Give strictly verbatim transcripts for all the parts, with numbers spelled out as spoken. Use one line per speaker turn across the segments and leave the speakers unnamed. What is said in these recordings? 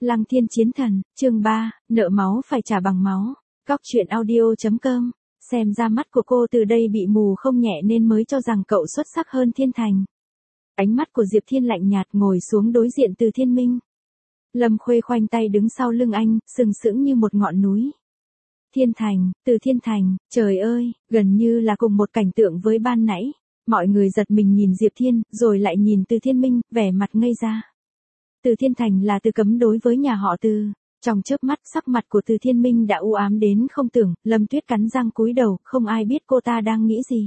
Lăng Thiên Chiến Thần, chương ba, nợ máu phải trả bằng máu. Góc truyện audio chấm com. Xem ra mắt của cô từ đây bị mù không nhẹ nên mới cho rằng cậu xuất sắc hơn Thiên Thành. Ánh mắt của Diệp Thiên lạnh nhạt ngồi xuống đối diện Từ Thiên Minh. Lâm Khuê khoanh tay đứng sau lưng anh, sừng sững như một ngọn núi. Thiên Thành, Từ Thiên Thành, trời ơi, gần như là cùng một cảnh tượng với ban nãy. Mọi người giật mình nhìn Diệp Thiên, rồi lại nhìn Từ Thiên Minh, vẻ mặt ngây ra. Từ Thiên Thành là Từ Cấm đối với nhà họ Từ. Trong chớp mắt sắc mặt của Từ Thiên Minh đã u ám đến không tưởng, Lâm Tuyết cắn răng cúi đầu, không ai biết cô ta đang nghĩ gì.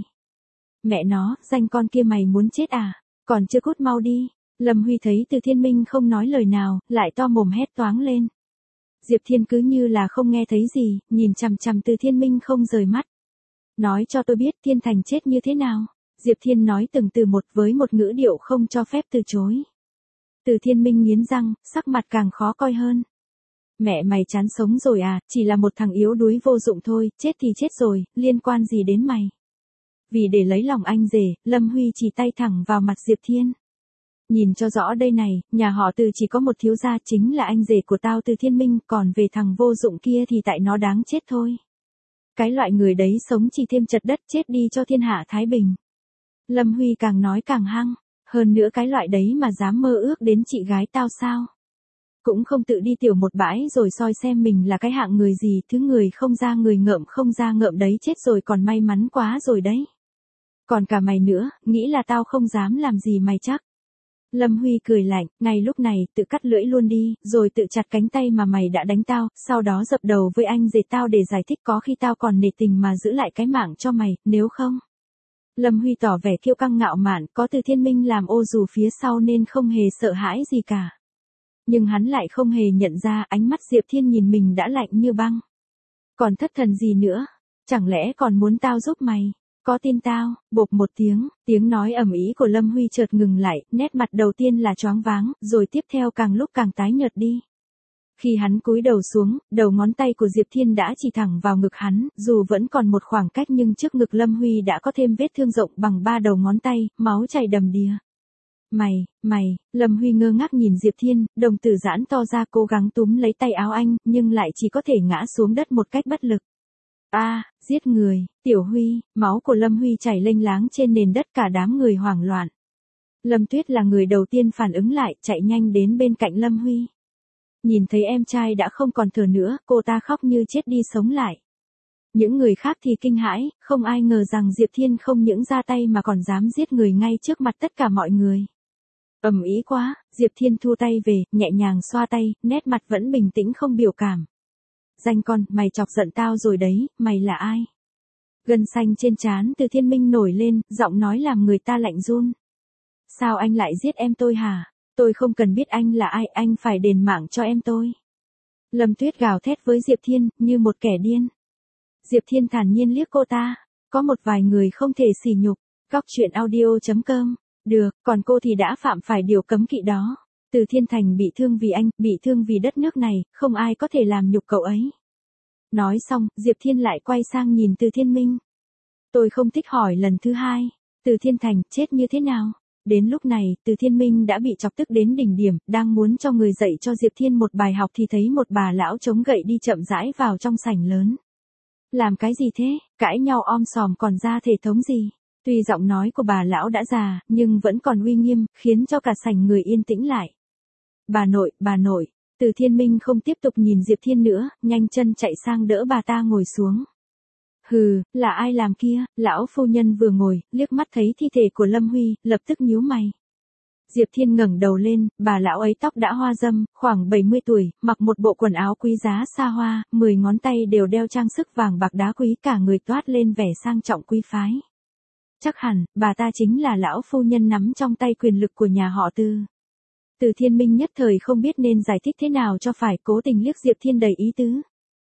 Mẹ nó, danh con kia mày muốn chết à? Còn chưa cút mau đi. Lâm Huy thấy Từ Thiên Minh không nói lời nào, lại to mồm hét toáng lên. Diệp Thiên cứ như là không nghe thấy gì, nhìn chằm chằm Từ Thiên Minh không rời mắt. Nói cho tôi biết Thiên Thành chết như thế nào. Diệp Thiên nói từng từ một với một ngữ điệu không cho phép từ chối. Từ Thiên Minh nghiến răng, sắc mặt càng khó coi hơn. Mẹ mày chán sống rồi à, chỉ là một thằng yếu đuối vô dụng thôi, chết thì chết rồi, liên quan gì đến mày. Vì để lấy lòng anh rể, Lâm Huy chỉ tay thẳng vào mặt Diệp Thiên. Nhìn cho rõ đây này, nhà họ Từ chỉ có một thiếu gia chính là anh rể của tao Từ Thiên Minh, còn về thằng vô dụng kia thì tại nó đáng chết thôi. Cái loại người đấy sống chỉ thêm chật đất chết đi cho thiên hạ thái bình. Lâm Huy càng nói càng hăng, hơn nữa cái loại đấy mà dám mơ ước đến chị gái tao sao? Cũng không tự đi tiểu một bãi rồi soi xem mình là cái hạng người gì, thứ người không ra người ngợm không ra ngợm đấy chết rồi còn may mắn quá rồi đấy. Còn cả mày nữa, nghĩ là tao không dám làm gì mày chắc. Lâm Huy cười lạnh, ngay lúc này tự cắt lưỡi luôn đi, rồi tự chặt cánh tay mà mày đã đánh tao, sau đó dập đầu với anh rể tao để giải thích có khi tao còn nể tình mà giữ lại cái mạng cho mày, nếu không. Lâm Huy tỏ vẻ kiêu căng ngạo mạn, có Từ Thiên Minh làm ô dù phía sau nên không hề sợ hãi gì cả. Nhưng hắn lại không hề nhận ra ánh mắt Diệp Thiên nhìn mình đã lạnh như băng. Còn thất thần gì nữa? Chẳng lẽ còn muốn tao giúp mày? Có tin tao? Bộp một tiếng, tiếng nói ầm ĩ của Lâm Huy chợt ngừng lại, nét mặt đầu tiên là choáng váng, rồi tiếp theo càng lúc càng tái nhợt đi. Khi hắn cúi đầu xuống, đầu ngón tay của Diệp Thiên đã chỉ thẳng vào ngực hắn, dù vẫn còn một khoảng cách nhưng trước ngực Lâm Huy đã có thêm vết thương rộng bằng ba đầu ngón tay, máu chảy đầm đìa. Mày, mày, Lâm Huy ngơ ngác nhìn Diệp Thiên, đồng tử giãn to ra cố gắng túm lấy tay áo anh, nhưng lại chỉ có thể ngã xuống đất một cách bất lực. A, à, giết người, Tiểu Huy, máu của Lâm Huy chảy lênh láng trên nền đất, cả đám người hoảng loạn. Lâm Tuyết là người đầu tiên phản ứng lại, chạy nhanh đến bên cạnh Lâm Huy. Nhìn thấy em trai đã không còn thở nữa, cô ta khóc như chết đi sống lại. Những người khác thì kinh hãi, không ai ngờ rằng Diệp Thiên không những ra tay mà còn dám giết người ngay trước mặt tất cả mọi người. Ầm ĩ quá, Diệp Thiên thu tay về, nhẹ nhàng xoa tay, nét mặt vẫn bình tĩnh không biểu cảm. Danh con, mày chọc giận tao rồi đấy, mày là ai? Gân xanh trên trán Từ Thiên Minh nổi lên, giọng nói làm người ta lạnh run. Sao anh lại giết em tôi hả? Tôi không cần biết anh là ai, anh phải đền mạng cho em tôi. Lâm Tuyết gào thét với Diệp Thiên, như một kẻ điên. Diệp Thiên thản nhiên liếc cô ta, có một vài người không thể sỉ nhục. Góc truyện audio chấm com. Được, còn cô thì đã phạm phải điều cấm kỵ đó. Từ Thiên Thành bị thương vì anh, bị thương vì đất nước này, không ai có thể làm nhục cậu ấy. Nói xong, Diệp Thiên lại quay sang nhìn Từ Thiên Minh. Tôi không thích hỏi lần thứ hai. Từ Thiên Thành chết như thế nào? Đến lúc này, Từ Thiên Minh đã bị chọc tức đến đỉnh điểm, đang muốn cho người dạy cho Diệp Thiên một bài học thì thấy một bà lão chống gậy đi chậm rãi vào trong sảnh lớn. Làm cái gì thế? Cãi nhau om sòm còn ra thể thống gì? Tuy giọng nói của bà lão đã già, nhưng vẫn còn uy nghiêm, khiến cho cả sảnh người yên tĩnh lại. Bà nội, bà nội. Từ Thiên Minh không tiếp tục nhìn Diệp Thiên nữa, nhanh chân chạy sang đỡ bà ta ngồi xuống. Hừ, là ai làm kia? Lão phu nhân vừa ngồi, liếc mắt thấy thi thể của Lâm Huy, lập tức nhíu mày. Diệp Thiên ngẩng đầu lên, bà lão ấy tóc đã hoa râm, khoảng bảy mươi tuổi, mặc một bộ quần áo quý giá xa hoa, mười ngón tay đều đeo trang sức vàng bạc đá quý, cả người toát lên vẻ sang trọng quý phái. Chắc hẳn, bà ta chính là lão phu nhân nắm trong tay quyền lực của nhà họ Từ. Từ Thiên Minh nhất thời không biết nên giải thích thế nào cho phải, cố tình liếc Diệp Thiên đầy ý tứ.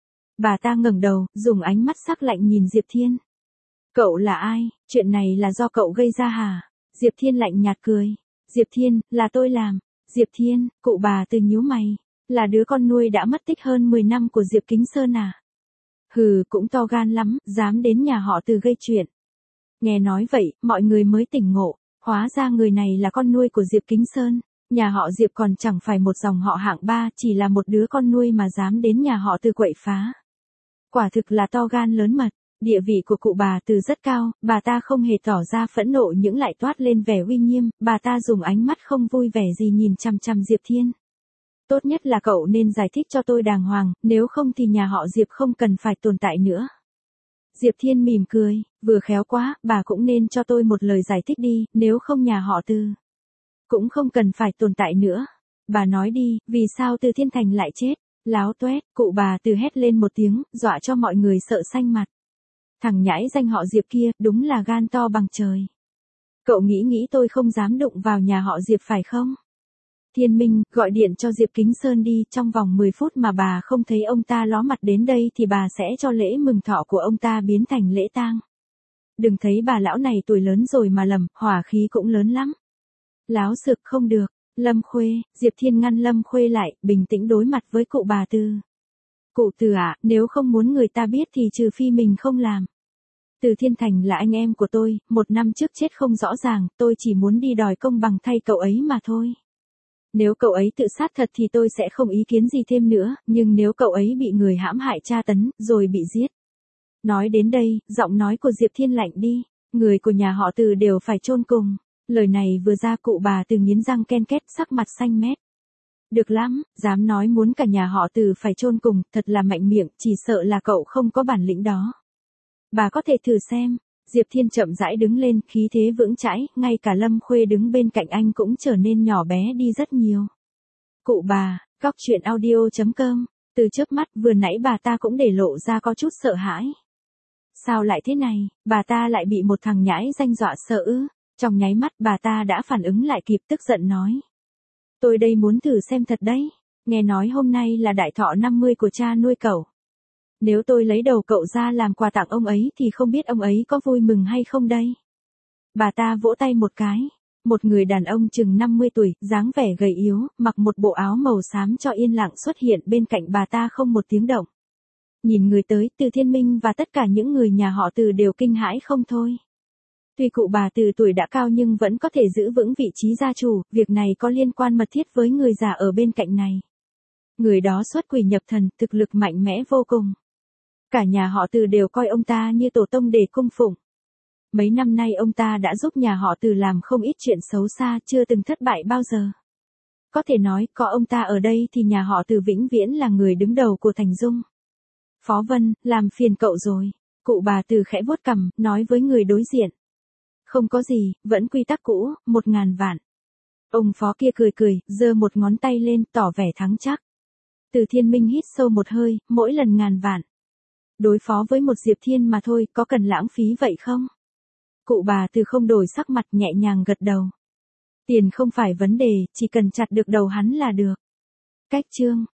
Bà ta ngẩng đầu, dùng ánh mắt sắc lạnh nhìn Diệp Thiên. Cậu là ai? Chuyện này là do cậu gây ra hả? Diệp Thiên lạnh nhạt cười. Diệp Thiên, là tôi làm. Diệp Thiên, cụ bà Từ nhíu mày. Là đứa con nuôi đã mất tích hơn mười năm của Diệp Kính Sơn à? Hừ, cũng to gan lắm, dám đến nhà họ Từ gây chuyện. Nghe nói vậy, mọi người mới tỉnh ngộ. Hóa ra người này là con nuôi của Diệp Kính Sơn. Nhà họ Diệp còn chẳng phải một dòng họ hạng ba, chỉ là một đứa con nuôi mà dám đến nhà họ Từ quậy phá. Quả thực là to gan lớn mật. Địa vị của cụ bà Từ rất cao, bà ta không hề tỏ ra phẫn nộ những lại toát lên vẻ uy nghiêm, bà ta dùng ánh mắt không vui vẻ gì nhìn chằm chằm Diệp Thiên. Tốt nhất là cậu nên giải thích cho tôi đàng hoàng, nếu không thì nhà họ Diệp không cần phải tồn tại nữa. Diệp Thiên mỉm cười, vừa khéo quá, bà cũng nên cho tôi một lời giải thích đi, nếu không nhà họ Từ cũng không cần phải tồn tại nữa. Bà nói đi, vì sao Từ Thiên Thành lại chết? Láo toét, cụ bà Từ hét lên một tiếng, dọa cho mọi người sợ xanh mặt. Thằng nhãi danh họ Diệp kia, đúng là gan to bằng trời. Cậu nghĩ nghĩ tôi không dám đụng vào nhà họ Diệp phải không? Thiên Minh, gọi điện cho Diệp Kính Sơn đi, trong vòng mười phút mà bà không thấy ông ta ló mặt đến đây thì bà sẽ cho lễ mừng thọ của ông ta biến thành lễ tang. Đừng thấy bà lão này tuổi lớn rồi mà lầm, hỏa khí cũng lớn lắm. Láo xược không được, Lâm Khuê, Diệp Thiên ngăn Lâm Khuê lại, bình tĩnh đối mặt với cụ bà Từ. Cụ Từ à, nếu không muốn người ta biết thì trừ phi mình không làm. Từ Thiên Thành là anh em của tôi, một năm trước chết không rõ ràng, tôi chỉ muốn đi đòi công bằng thay cậu ấy mà thôi. Nếu cậu ấy tự sát thật thì tôi sẽ không ý kiến gì thêm nữa, nhưng nếu cậu ấy bị người hãm hại tra tấn, rồi bị giết. Nói đến đây, giọng nói của Diệp Thiên lạnh đi, người của nhà họ Từ đều phải chôn cùng. Lời này vừa ra cụ bà Từ nghiến răng ken két, sắc mặt xanh mét. Được lắm, dám nói muốn cả nhà họ Từ phải chôn cùng, thật là mạnh miệng, chỉ sợ là cậu không có bản lĩnh đó. Bà có thể thử xem. Diệp Thiên chậm rãi đứng lên, khí thế vững chãi, ngay cả Lâm Khuê đứng bên cạnh anh cũng trở nên nhỏ bé đi rất nhiều. Cụ bà, cóc truyện audio chấm com, từ chớp mắt vừa nãy bà ta cũng để lộ ra có chút sợ hãi. Sao lại thế này, bà ta lại bị một thằng nhãi danh dọa sợ ư? Trong nháy mắt bà ta đã phản ứng lại kịp, tức giận nói. Tôi đây muốn thử xem thật đấy, nghe nói hôm nay là đại thọ năm mươi của cha nuôi cậu. Nếu tôi lấy đầu cậu ra làm quà tặng ông ấy thì không biết ông ấy có vui mừng hay không đây. Bà ta vỗ tay một cái. Một người đàn ông chừng năm mươi tuổi, dáng vẻ gầy yếu, mặc một bộ áo màu xám cho yên lặng xuất hiện bên cạnh bà ta không một tiếng động. Nhìn người tới, Từ Thiên Minh và tất cả những người nhà họ Từ đều kinh hãi không thôi. Tuy cụ bà Từ tuổi đã cao nhưng vẫn có thể giữ vững vị trí gia chủ, việc này có liên quan mật thiết với người già ở bên cạnh này. Người đó xuất quỷ nhập thần, thực lực mạnh mẽ vô cùng. Cả nhà họ Từ đều coi ông ta như tổ tông để cung phụng. Mấy năm nay ông ta đã giúp nhà họ Từ làm không ít chuyện xấu xa, chưa từng thất bại bao giờ. Có thể nói, có ông ta ở đây thì nhà họ Từ vĩnh viễn là người đứng đầu của Thành Dung. Phó Vân, làm phiền cậu rồi. Cụ bà Từ khẽ vuốt cằm, nói với người đối diện. Không có gì, vẫn quy tắc cũ, một ngàn vạn. Ông phó kia cười cười, giơ một ngón tay lên, tỏ vẻ thắng chắc. Từ Thiên Minh hít sâu một hơi, mỗi lần ngàn vạn. Đối phó với một Diệp Thiên mà thôi, có cần lãng phí vậy không? Cụ bà Từ không đổi sắc mặt, nhẹ nhàng gật đầu. Tiền không phải vấn đề, chỉ cần chặt được đầu hắn là được. Cách chương.